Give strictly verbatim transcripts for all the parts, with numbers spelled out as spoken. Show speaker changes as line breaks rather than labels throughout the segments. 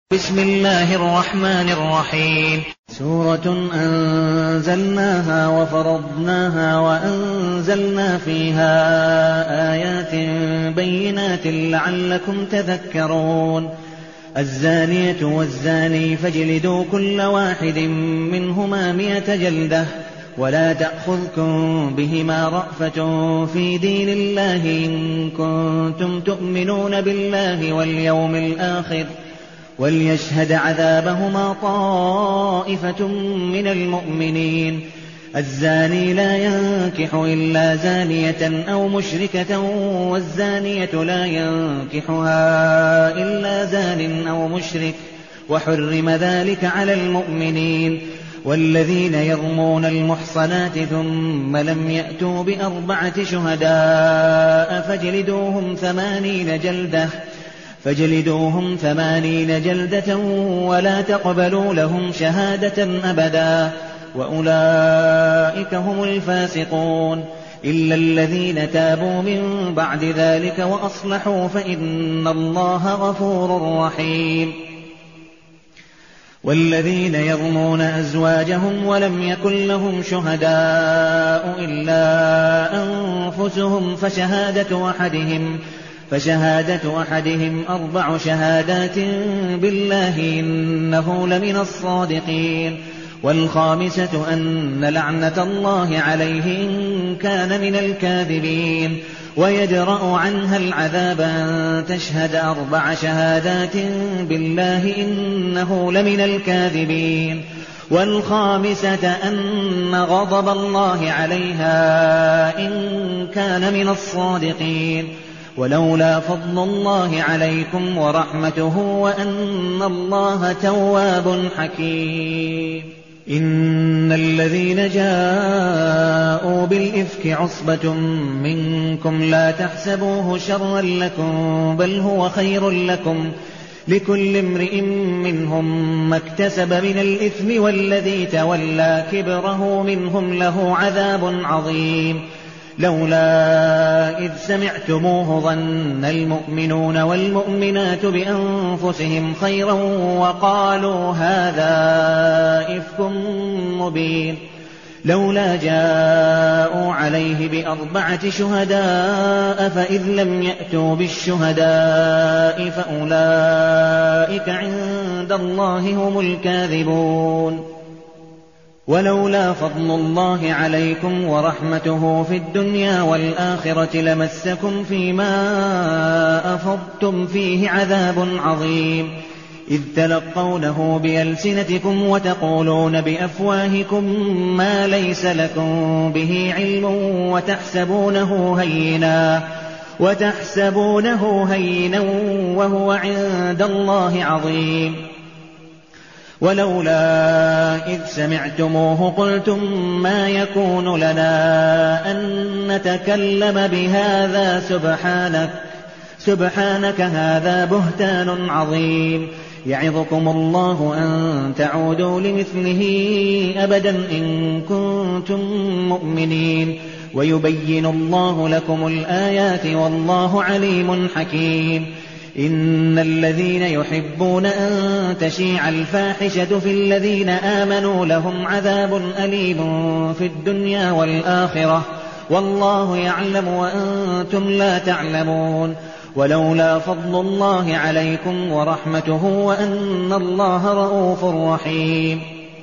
بسم الله الرحمن الرحيم. سورة أنزلناها وفرضناها وأنزلنا فيها آيات بينات لعلكم تذكرون. الزانية والزاني فاجلدوا كل واحد منهما مئة جلدة ولا تأخذكم بهما رأفة في دين الله إن كنتم تؤمنون بالله واليوم الآخر وليشهد عذابهما طائفة من المؤمنين. الزاني لا ينكح إلا زانية أو مشركة والزانية لا ينكحها إلا زان أو مشرك وحرم ذلك على المؤمنين. والذين يرمون المحصنات ثم لم يأتوا بأربعة شهداء فاجلدوهم ثمانين جلدة فاجلدوهم ثمانين جلدة ولا تقبلوا لهم شهادة أبدا وأولئك هم الفاسقون إلا الذين تابوا من بعد ذلك وأصلحوا فإن الله غفور رحيم. والذين يرمون أزواجهم ولم يكن لهم شهداء إلا أنفسهم فشهادة أحدهم فشهادة أحدهم أربع شهادات بالله إنه لمن الصادقين. والخامسة أن لعنة الله عليه إن كان من الكاذبين. ويدرأ عنها العذاب أن تشهد أربع شهادات بالله إنه لمن الكاذبين. والخامسة أن غضب الله عليها إن كان من الصادقين. ولولا فضل الله عليكم ورحمته وأن الله تواب حكيم. إن الذين جاءوا بالإفك عصبة منكم لا تحسبوه شرا لكم بل هو خير لكم لكل امرئ منهم ما اكتسب من الإثم والذي تولى كبره منهم له عذاب عظيم. لولا إذ سمعتموه ظن المؤمنون والمؤمنات بأنفسهم خيرا وقالوا هذا إفك مبين. لولا جاءوا عليه بأربعة شهداء فإذ لم يأتوا بالشهداء فأولئك عند الله هم الكاذبون. ولولا فضل الله عليكم ورحمته في الدنيا والآخرة لمسكم فيما أفضتم فيه عذاب عظيم إذ تلقونه بألسنتكم وتقولون بأفواهكم ما ليس لكم به علم وتحسبونه هينا وتحسبونه هينا وهو عند الله عظيم. ولولا إذ سمعتموه قلتم ما يكون لنا أن نتكلم بهذا سبحانك سبحانك هذا بهتان عظيم. يعظكم الله أن تعودوا لمثله أبدا إن كنتم مؤمنين ويبين الله لكم الآيات والله عليم حكيم. إن الذين يحبون أن تشيع الفاحشة في الذين آمنوا لهم عذاب أليم في الدنيا والآخرة والله يعلم وأنتم لا تعلمون. ولولا فضل الله عليكم ورحمته وأن الله رءوف رحيم.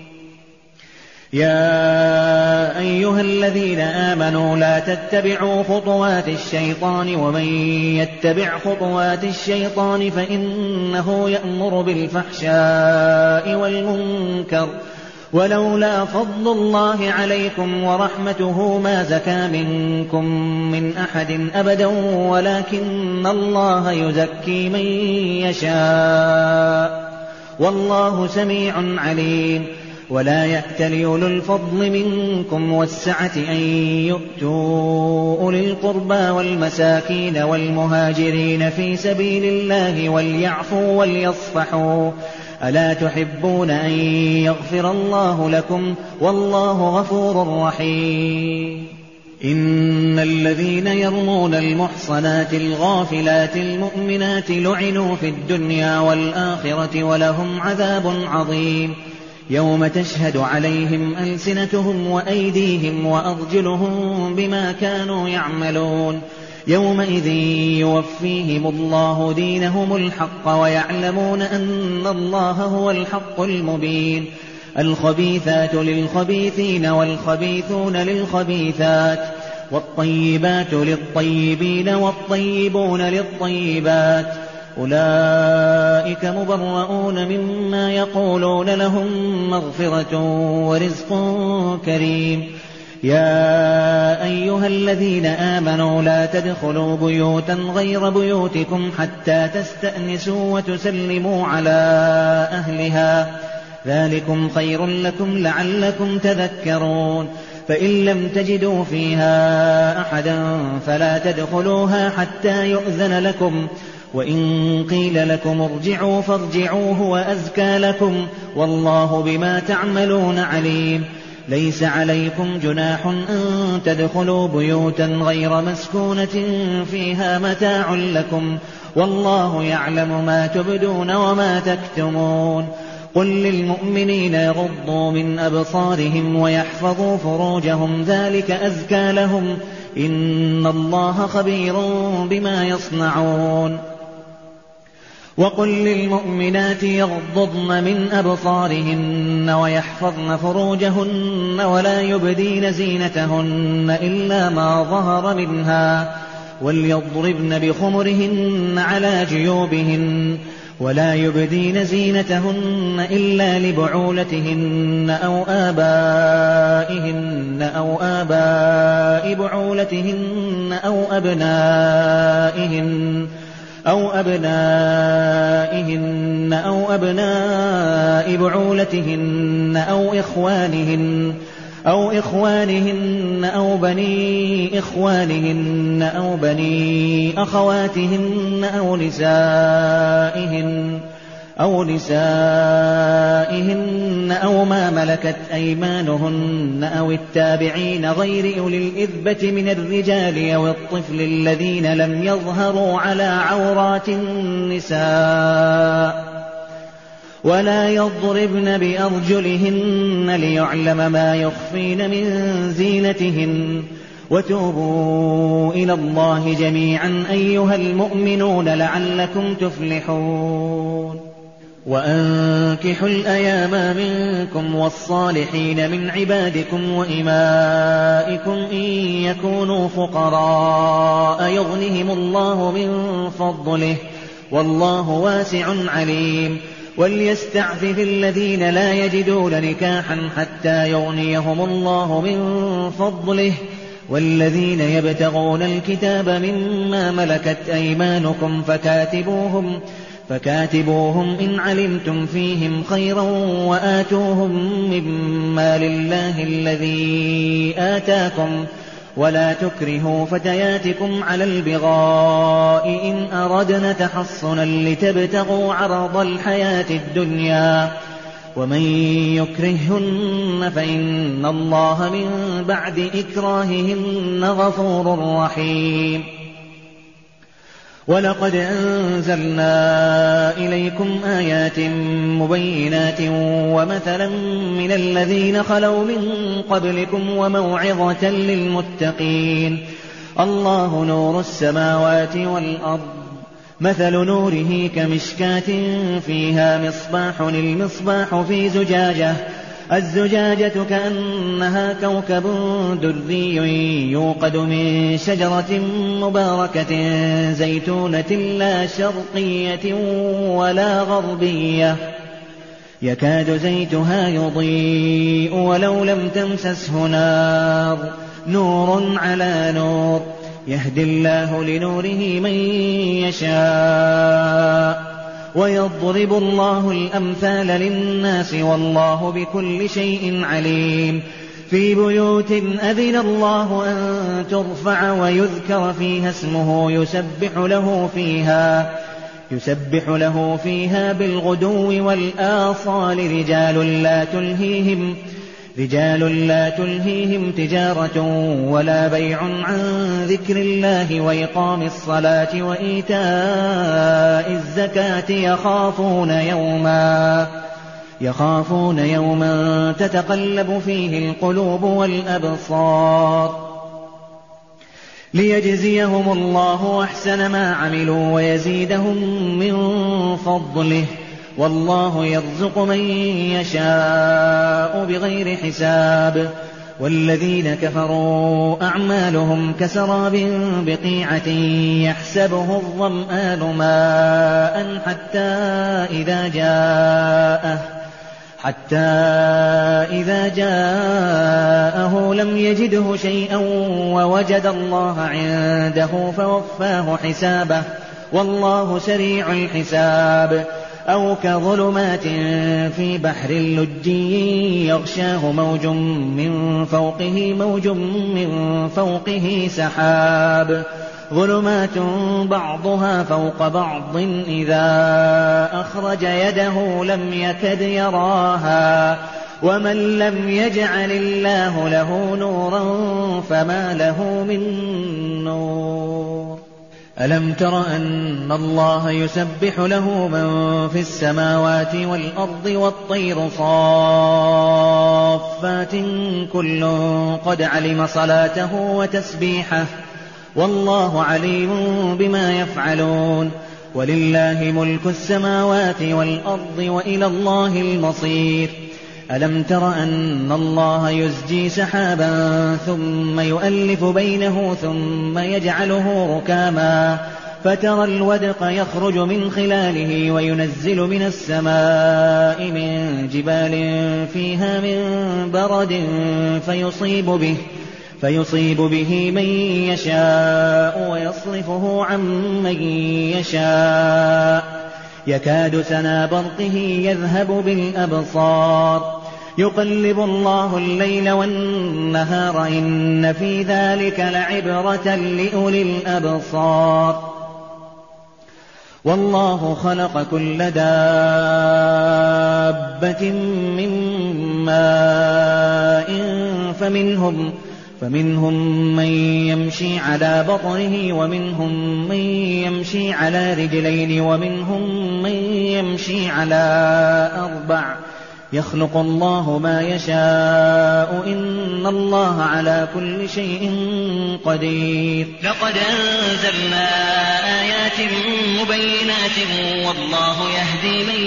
يا أيها الذين آمنوا لا تتبعوا خطوات الشيطان ومن يتبع خطوات الشيطان فإنه يأمر بالفحشاء والمنكر. ولولا فضل الله عليكم ورحمته ما زكى منكم من أحد أبدا ولكن الله يزكي من يشاء والله سميع عليم. ولا يأتل أولو الفضل منكم والسعة أن يؤتوا أولي القربى والمساكين والمهاجرين في سبيل الله وليعفوا وليصفحوا ألا تحبون أن يغفر الله لكم والله غفور رحيم. إن الذين يرمون المحصنات الغافلات المؤمنات لعنوا في الدنيا والآخرة ولهم عذاب عظيم يوم تشهد عليهم ألسنتهم وأيديهم وأرجلهم بما كانوا يعملون يومئذ يوفيهم الله دينهم الحق ويعلمون أن الله هو الحق المبين الخبيثات للخبيثين والخبيثون للخبيثات والطيبات للطيبين والطيبون للطيبات أولئك مبرؤون مما يقولون لهم مغفرة ورزق كريم يا أيها الذين آمنوا لا تدخلوا بيوتا غير بيوتكم حتى تستأنسوا وتسلموا على أهلها ذلكم خير لكم لعلكم تذكرون فإن لم تجدوا فيها أحدا فلا تدخلوها حتى يؤذن لكم وإن قيل لكم ارجعوا فارجعوا هو أزكى لكم والله بما تعملون عليم ليس عليكم جناح أن تدخلوا بيوتا غير مسكونة فيها متاع لكم والله يعلم ما تبدون وما تكتمون قل للمؤمنين يغضوا من أبصارهم ويحفظوا فروجهم ذلك أزكى لهم إن الله خبير بما يصنعون وقل للمؤمنات يغضضن من أبصارهن ويحفظن فروجهن ولا يبدين زينتهن إلا ما ظهر منها وليضربن بخمرهن على جيوبهن ولا يبدين زينتهن إلا لبعولتهن أو آبائهن أو آباء بعولتهن أو أبنائهن أو أبنائهن أو أبناء بعولتهن أو إخوانهن أو إخوانهن أو بني إخوانهن أو بني أخواتهن أو نسائهن أو نسائهن أو ما ملكت أيمانهن أو التابعين غير أولي الإذبة من الرجال أو الطفل الذين لم يظهروا على عورات النساء ولا يضربن بأرجلهن ليعلم ما يخفين من زينتهن وتوبوا إلى الله جميعا أيها المؤمنون لعلكم تفلحون وأنكحوا الأيام منكم والصالحين من عبادكم وإمائكم إن يكونوا فقراء يغنهم الله من فضله والله واسع عليم وليستعفف الذين لا يجدون نكاحا حتى يغنيهم الله من فضله والذين يبتغون الكتاب مما ملكت أيمانكم فكاتبوهم فكاتبوهم إن علمتم فيهم خيرا وآتوهم مما لله الذي آتاكم ولا تكرهوا فتياتكم على البغاء إن أردنا تحصنا لتبتغوا عرض الحياة الدنيا ومن يكرههن فإن الله من بعد إكراههن غفور رحيم ولقد أنزلنا إليكم آيات مبينات ومثلا من الذين خلوا من قبلكم وموعظة للمتقين الله نور السماوات والأرض مثل نوره كمشكاة فيها مصباح المصباح في زجاجة الزجاجة كأنها كوكب دري يوقد من شجرة مباركة زيتونة لا شرقية ولا غربية يكاد زيتها يضيء ولو لم تمسسه نار نور على نور يهدي الله لنوره من يشاء ويضرب الله الأمثال للناس والله بكل شيء عليم في بيوت أذن الله أن ترفع ويذكر فيها اسمه يسبح له فيها يسبح له فيها بالغدو والآصال رجال لا تلهيهم رجال لا تلهيهم تجارة ولا بيع عن ذكر الله وإقام الصلاة وإيتاء الزكاة يخافون يوما يخافون يوما تتقلب فيه القلوب والأبصار ليجزيهم الله أحسن ما عملوا ويزيدهم من فضله والله يرزق من يشاء بغير حساب. والذين كفروا أعمالهم كسراب بقيعة يحسبه الظمآن ماء حتى إذا جاءه حتى إذا جاءه لم يجده شيئا ووجد الله عنده فوفاه حسابه والله سريع الحساب. أو كظلمات في بحر لجي يغشاه موج من فوقه موج من فوقه سحاب ظلمات بعضها فوق بعض إذا أخرج يده لم يكد يراها ومن لم يجعل الله له نورا فما له من نور. ألم تر أن الله يسبح له من في السماوات والأرض والطير صافات كل قد علم صلاته وتسبيحه والله عليم بما يفعلون. ولله ملك السماوات والأرض وإلى الله المصير. ألم تر أن الله يزجي سحابا ثم يؤلف بينه ثم يجعله ركاما فترى الودق يخرج من خلاله وينزل من السماء من جبال فيها من برد فيصيب به فيصيب به من يشاء ويصرفه عن من يشاء يكاد سنا برقه يذهب بالأبصار يقلب الله الليل والنهار إن في ذلك لعبرة لأولي الأبصار. والله خلق كل دابة من ماء فمنهم فمنهم من يمشي على بطنه ومنهم من يمشي على رجلين ومنهم من يمشي على أربع يخلق الله ما يشاء إن الله على كل شيء قدير.
لقد أنزلنا آيات مبينات والله يهدي من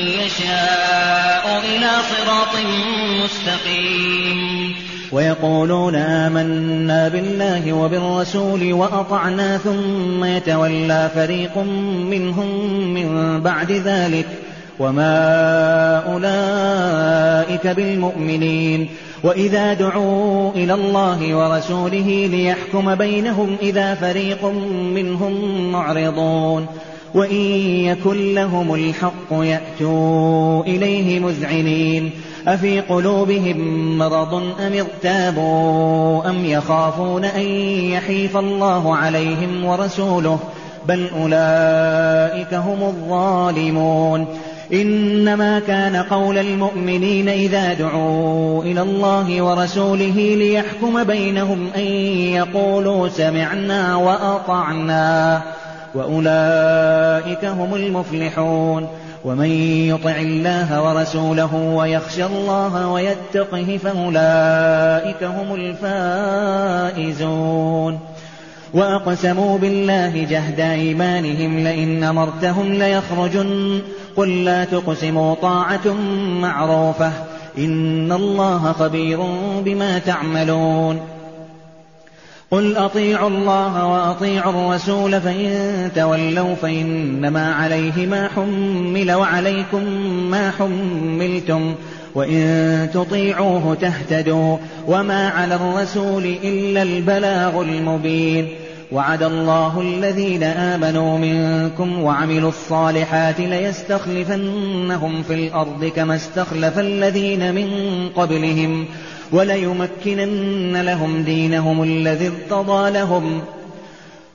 يشاء إلى صراط مستقيم.
ويقولون آمنا بالله وبالرسول وأطعنا ثم يتولى فريق منهم من بعد ذلك وما أولئك بالمؤمنين. وإذا دعوا إلى الله ورسوله ليحكم بينهم إذا فريق منهم معرضون وإن يكن لهم الحق يأتوا إليه مذعنين. أفي قلوبهم مرض أم ارتابوا أم يخافون أن يحيف الله عليهم ورسوله بل أولئك هم الظالمون. إنما كان قول المؤمنين إذا دعوا إلى الله ورسوله ليحكم بينهم أن يقولوا سمعنا وأطعنا وأولئك هم المفلحون. ومن يطع الله ورسوله ويخشى الله ويتقه فأولئك هم الفائزون. وأقسموا بالله جهد أيمانهم لئن أمرتهم ليخرجن قل لا تقسموا طاعة معروفة إن الله خبير بما تعملون. قل أطيعوا الله وأطيعوا الرسول فإن تولوا فإنما عليه ما حمل وعليكم ما حملتم وإن تطيعوه تهتدوا وما على الرسول إلا البلاغ المبين. وعد الله الذين آمنوا منكم وعملوا الصالحات ليستخلفنهم في الأرض كما استخلف الذين من قبلهم وليمكنن لهم دينهم الذي ارتضى لهم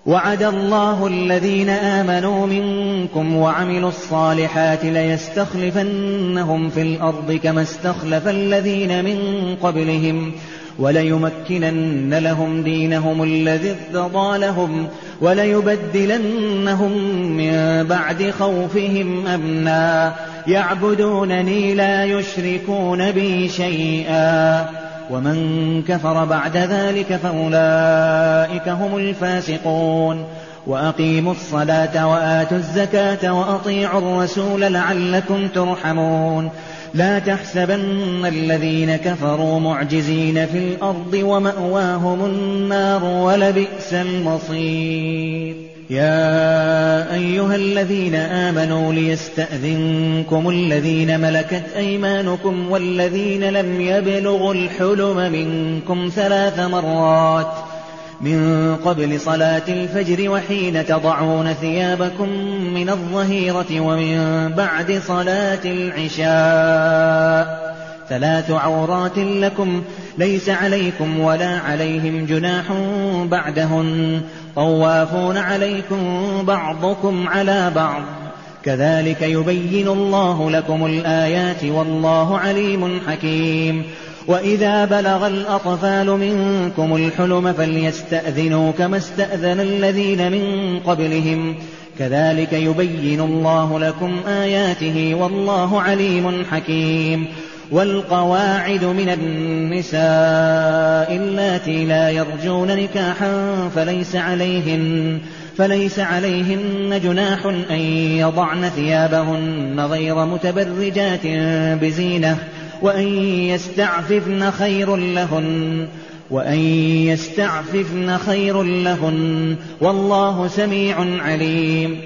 وعد الله الذين آمنوا منكم وعملوا الصالحات ليستخلفنهم في الأرض كما استخلف الذين من قبلهم وليمكنن لهم دينهم الذي ارتضى لهم وليبدلنهم من بعد خوفهم أمنا يعبدونني لا يشركون بي شيئا ومن كفر بعد ذلك فأولئك هم الفاسقون وأقيموا الصلاة وآتوا الزكاة وأطيعوا الرسول لعلكم ترحمون لا تحسبن الذين كفروا معجزين في الأرض ومأواهم النار ولبئس المصير يا أيها الذين آمنوا ليستأذنكم الذين ملكت أيمانكم والذين لم يبلغوا الحلم منكم ثلاث مرات من قبل صلاة الفجر وحين تضعون ثيابكم من الظهيرة ومن بعد صلاة العشاء ثلاث عورات لكم ليس عليكم ولا عليهم جناح بعدهن طوافون عليكم بعضكم على بعض كذلك يبين الله لكم الآيات والله عليم حكيم وإذا بلغ الأطفال منكم الحلم فليستأذنوا كما استأذن الذين من قبلهم كذلك يبين الله لكم آياته والله عليم حكيم والقواعد من النساء اللاتي لا يرجون نكاحا فليس عليهن فليس عليهن جناح أن يضعن ثيابهن غير متبرجات بزينة وأن يستعففن خير لهن وأن يستعففن خير لهن والله سميع عليم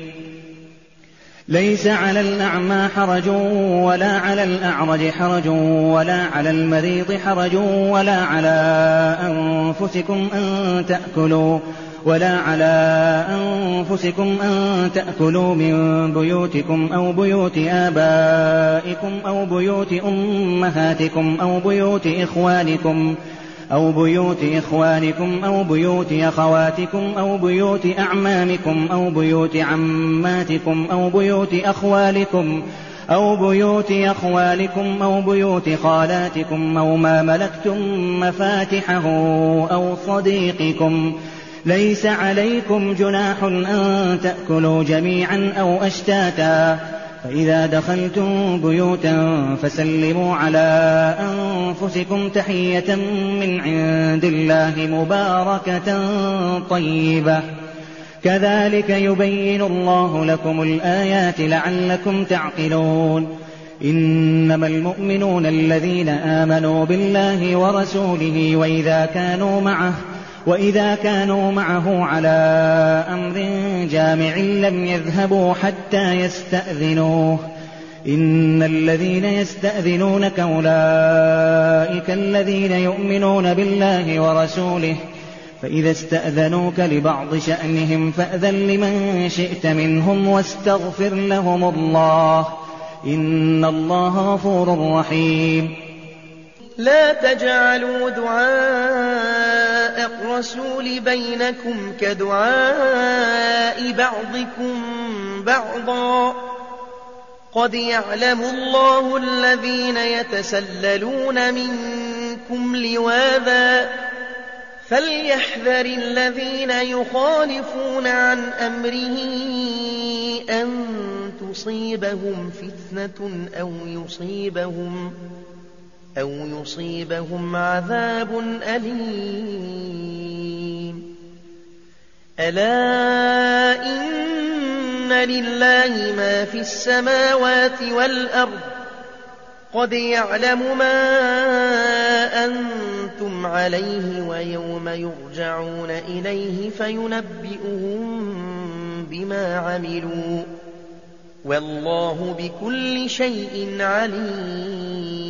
ليس على الأعمى حرج ولا على الأعرج حرج ولا على المريض حرج ولا على أنفسكم أن تأكلوا ولا على أنفسكم أن تأكلوا من بيوتكم أو بيوت آبائكم أو بيوت أمهاتكم أو بيوت إخوانكم أو بيوت إخوانكم أو بيوت أخواتكم أو بيوت أعمامكم أو بيوت عماتكم أو بيوت أخوالكم أو بيوت أخوالكم أو بيوت خالاتكم أو ما ملكتم مفاتحه أو صديقكم ليس عليكم جناح أن تأكلوا جميعا أو أشتاتا فإذا دخلتم بيوتا فسلموا على أنفسكم تحية من عند الله مباركة طيبة كذلك يبين الله لكم الآيات لعلكم تعقلون إنما المؤمنون الذين آمنوا بالله ورسوله وإذا كانوا معه وإذا كانوا معه على أمر جامع لم يذهبوا حتى يستأذنوه إن الذين يستأذنونك أولئك الذين يؤمنون بالله ورسوله فإذا استأذنوك لبعض شأنهم فأذن لمن شئت منهم واستغفر لهم الله إن الله غفور رحيم
لا تجعلوا دعاء الرسول بينكم كدعاء بعضكم بعضا قد يعلم الله الذين يتسللون منكم لواذا فليحذر الذين يخالفون عن أمره أن تصيبهم فتنة أو يصيبهم أو يصيبهم عذاب أليم ألا إن لله ما في السماوات والأرض قد يعلم ما أنتم عليه ويوم يرجعون إليه فينبئهم بما عملوا والله بكل شيء عليم